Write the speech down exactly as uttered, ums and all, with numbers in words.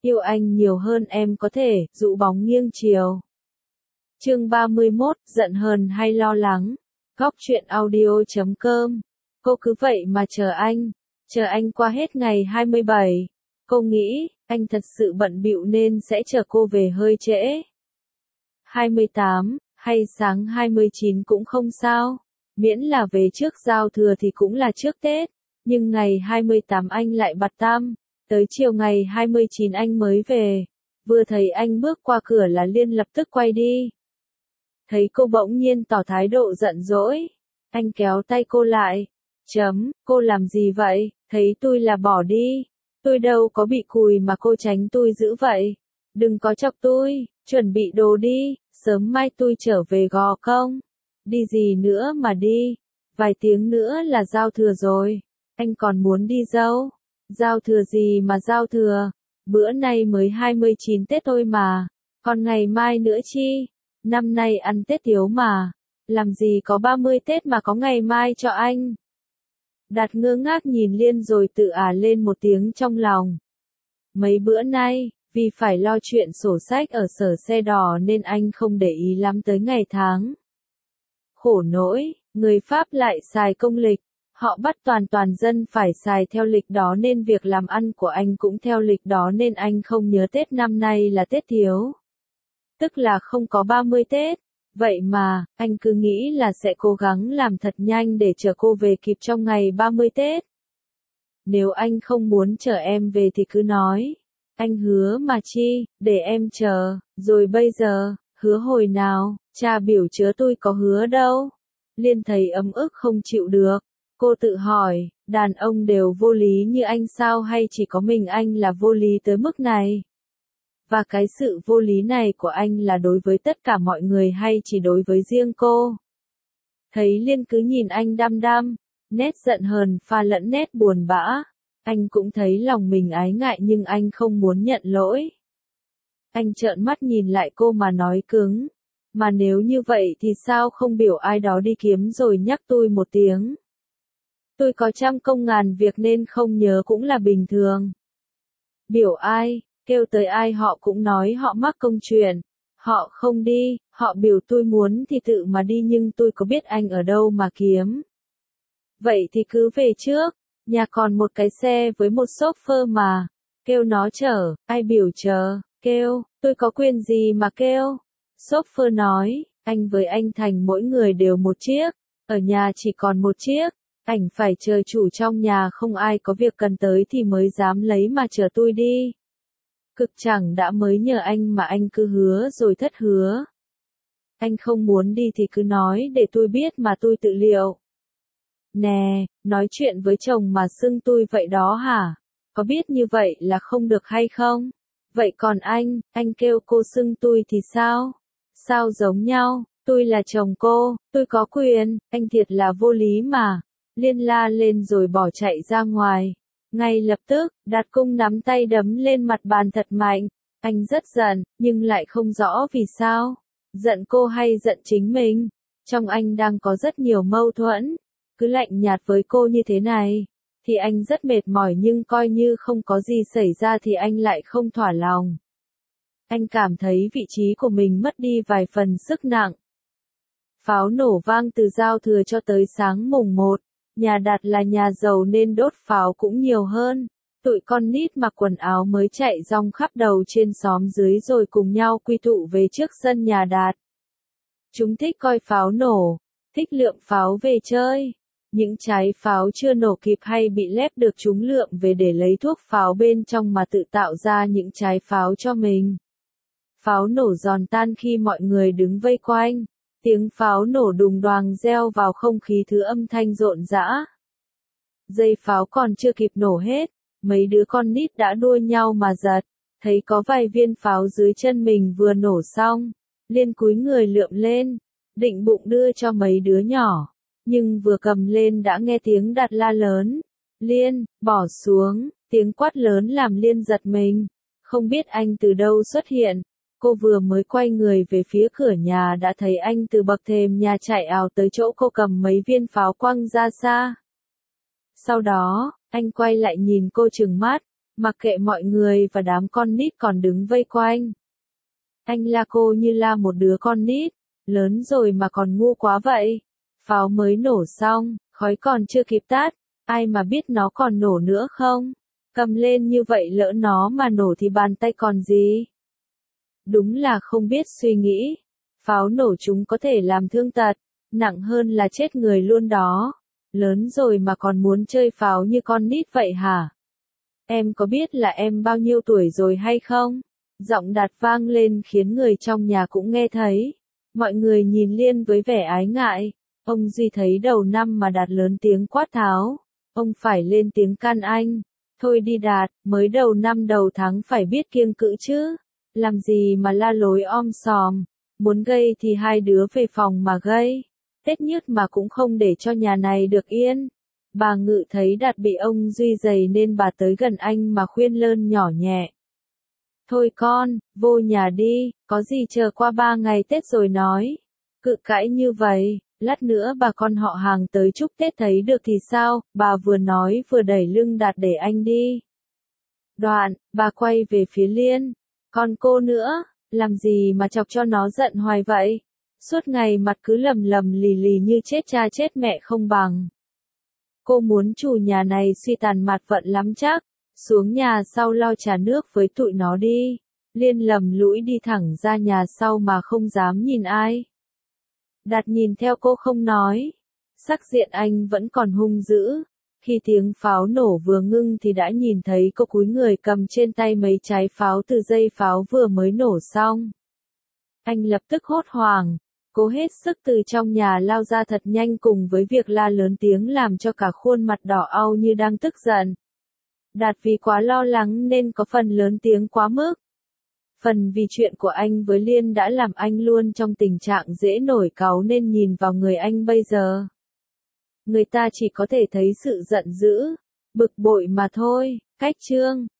yêu anh nhiều hơn em có thể, dụ bóng nghiêng chiều. Chương ba mươi mốt, giận hờn hay lo lắng. Góc truyện audio chấm com. Cô cứ vậy mà chờ anh, chờ anh qua hết ngày hai mươi bảy. Cô nghĩ, anh thật sự bận bịu nên sẽ chờ cô về hơi trễ. hai mươi tám, hay sáng hai mươi chín cũng không sao. Miễn là về trước giao thừa thì cũng là trước Tết. Nhưng ngày hai mươi tám anh lại bặt tăm. Tới chiều ngày hai mươi chín anh mới về. Vừa thấy anh bước qua cửa là Liên lập tức quay đi. Thấy cô bỗng nhiên tỏ thái độ giận dỗi. Anh kéo tay cô lại. Chấm, cô làm gì vậy? Thấy tôi là bỏ đi. Tôi đâu có bị cùi mà cô tránh tôi dữ vậy. Đừng có chọc tôi, chuẩn bị đồ đi, sớm mai tôi trở về Gò Công. Đi gì nữa mà đi, vài tiếng nữa là giao thừa rồi. Anh còn muốn đi đâu? Giao thừa gì mà giao thừa? Bữa nay mới hai mươi chín Tết thôi mà, còn ngày mai nữa chi? Năm nay ăn Tết thiếu mà, làm gì có ba mươi Tết mà có ngày mai cho anh. Đạt ngơ ngác nhìn Liên rồi tự ả lên một tiếng trong lòng. Mấy bữa nay, vì phải lo chuyện sổ sách ở sở xe đỏ nên anh không để ý lắm tới ngày tháng. Khổ nỗi, người Pháp lại xài công lịch, họ bắt toàn toàn dân phải xài theo lịch đó nên việc làm ăn của anh cũng theo lịch đó nên anh không nhớ Tết năm nay là Tết thiếu. Tức là không có ba mươi Tết. Vậy mà, anh cứ nghĩ là sẽ cố gắng làm thật nhanh để chờ cô về kịp trong ngày ba mươi Tết. Nếu anh không muốn chờ em về thì cứ nói. Anh hứa mà chi, để em chờ, rồi bây giờ, hứa hồi nào, cha biểu chớ tôi có hứa đâu. Liên thấy ấm ức không chịu được. Cô tự hỏi, đàn ông đều vô lý như anh sao hay chỉ có mình anh là vô lý tới mức này? Và cái sự vô lý này của anh là đối với tất cả mọi người hay chỉ đối với riêng cô? Thấy Liên cứ nhìn anh đăm đăm, nét giận hờn pha lẫn nét buồn bã. Anh cũng thấy lòng mình ái ngại nhưng anh không muốn nhận lỗi. Anh trợn mắt nhìn lại cô mà nói cứng. Mà nếu như vậy thì sao không biểu ai đó đi kiếm rồi nhắc tôi một tiếng? Tôi có trăm công ngàn việc nên không nhớ cũng là bình thường. Biểu ai, kêu tới ai họ cũng nói họ mắc công chuyện. Họ không đi, họ biểu tôi muốn thì tự mà đi nhưng tôi có biết anh ở đâu mà kiếm. Vậy thì cứ về trước. Nhà còn một cái xe với một chauffeur mà, kêu nó chở, ai biểu chờ, kêu, tôi có quyền gì mà kêu. Chauffeur nói, anh với anh Thành mỗi người đều một chiếc, ở nhà chỉ còn một chiếc, ảnh phải chờ chủ trong nhà không ai có việc cần tới thì mới dám lấy mà chở tôi đi. Cực chẳng đã mới nhờ anh mà anh cứ hứa rồi thất hứa. Anh không muốn đi thì cứ nói để tôi biết mà tôi tự liệu. Nè, nói chuyện với chồng mà xưng tôi vậy đó hả? Có biết như vậy là không được hay không? Vậy còn anh, anh kêu cô xưng tôi thì sao? Sao giống nhau, tôi là chồng cô, tôi có quyền, anh thiệt là vô lý mà. Liên la lên rồi bỏ chạy ra ngoài. Ngay lập tức, Đạt Cung nắm tay đấm lên mặt bàn thật mạnh. Anh rất giận, nhưng lại không rõ vì sao. Giận cô hay giận chính mình? Trong anh đang có rất nhiều mâu thuẫn. Cứ lạnh nhạt với cô như thế này, thì anh rất mệt mỏi nhưng coi như không có gì xảy ra thì anh lại không thỏa lòng. Anh cảm thấy vị trí của mình mất đi vài phần sức nặng. Pháo nổ vang từ giao thừa cho tới sáng mùng một, nhà Đạt là nhà giàu nên đốt pháo cũng nhiều hơn. Tụi con nít mặc quần áo mới chạy rong khắp đầu trên xóm dưới rồi cùng nhau quy tụ về trước sân nhà Đạt. Chúng thích coi pháo nổ, thích lượm pháo về chơi. Những trái pháo chưa nổ kịp hay bị lép được chúng lượm về để lấy thuốc pháo bên trong mà tự tạo ra những trái pháo cho mình. Pháo nổ giòn tan khi mọi người đứng vây quanh. Tiếng pháo nổ đùng đoàng reo vào không khí thứ âm thanh rộn rã. Dây pháo còn chưa kịp nổ hết, mấy đứa con nít đã đua nhau mà giật. Thấy có vài viên pháo dưới chân mình vừa nổ xong. Liên cúi người lượm lên, định bụng đưa cho mấy đứa nhỏ. Nhưng vừa cầm lên đã nghe tiếng Đạt la lớn. Liên, bỏ xuống, tiếng quát lớn làm Liên giật mình. Không biết anh từ đâu xuất hiện. Cô vừa mới quay người về phía cửa nhà đã thấy anh từ bậc thềm nhà chạy ào tới chỗ cô cầm mấy viên pháo quăng ra xa. Sau đó, anh quay lại nhìn cô trừng mắt. mặc kệ mọi người và đám con nít còn đứng vây quanh. Anh la cô như la một đứa con nít, lớn rồi mà còn ngu quá vậy. Pháo mới nổ xong, khói còn chưa kịp tắt, ai mà biết nó còn nổ nữa không? Cầm lên như vậy lỡ nó mà nổ thì bàn tay còn gì? Đúng là không biết suy nghĩ. Pháo nổ chúng có thể làm thương tật, nặng hơn là chết người luôn đó. Lớn rồi mà còn muốn chơi pháo như con nít vậy hả? Em có biết là em bao nhiêu tuổi rồi hay không? Giọng Đạt vang lên khiến người trong nhà cũng nghe thấy. Mọi người nhìn Liên với vẻ ái ngại. Ông Duy thấy đầu năm mà Đạt lớn tiếng quát tháo. Ông phải lên tiếng can anh. Thôi đi Đạt, mới đầu năm đầu tháng phải biết kiêng cữ chứ. Làm gì mà la lối om sòm. Muốn gây thì hai đứa về phòng mà gây. Tết nhất mà cũng không để cho nhà này được yên. Bà Ngự thấy Đạt bị ông Duy giày nên bà tới gần anh mà khuyên lơn nhỏ nhẹ. Thôi con, vô nhà đi, có gì chờ qua ba ngày Tết rồi nói. Cự cãi như vậy, lát nữa bà con họ hàng tới chúc Tết thấy được thì sao, bà vừa nói vừa đẩy lưng Đạt để anh đi. Đoạn, bà quay về phía Liên. Còn cô nữa, làm gì mà chọc cho nó giận hoài vậy? Suốt ngày mặt cứ lầm lầm lì lì như chết cha chết mẹ không bằng. Cô muốn chủ nhà này suy tàn mặt vận lắm chắc. Xuống nhà sau lo trà nước với tụi nó đi. Liên lầm lũi đi thẳng ra nhà sau mà không dám nhìn ai. Đạt nhìn theo cô không nói. Sắc diện anh vẫn còn hung dữ. Khi tiếng pháo nổ vừa ngưng thì đã nhìn thấy cô cúi người cầm trên tay mấy trái pháo từ dây pháo vừa mới nổ xong. Anh lập tức hốt hoảng. Cố hết sức từ trong nhà lao ra thật nhanh cùng với việc la lớn tiếng làm cho cả khuôn mặt đỏ au như đang tức giận. Đạt vì quá lo lắng nên có phần lớn tiếng quá mức. Phần vì chuyện của anh với Liên đã làm anh luôn trong tình trạng dễ nổi cáu nên nhìn vào người anh bây giờ. Người ta chỉ có thể thấy sự giận dữ, bực bội mà thôi. Cách chương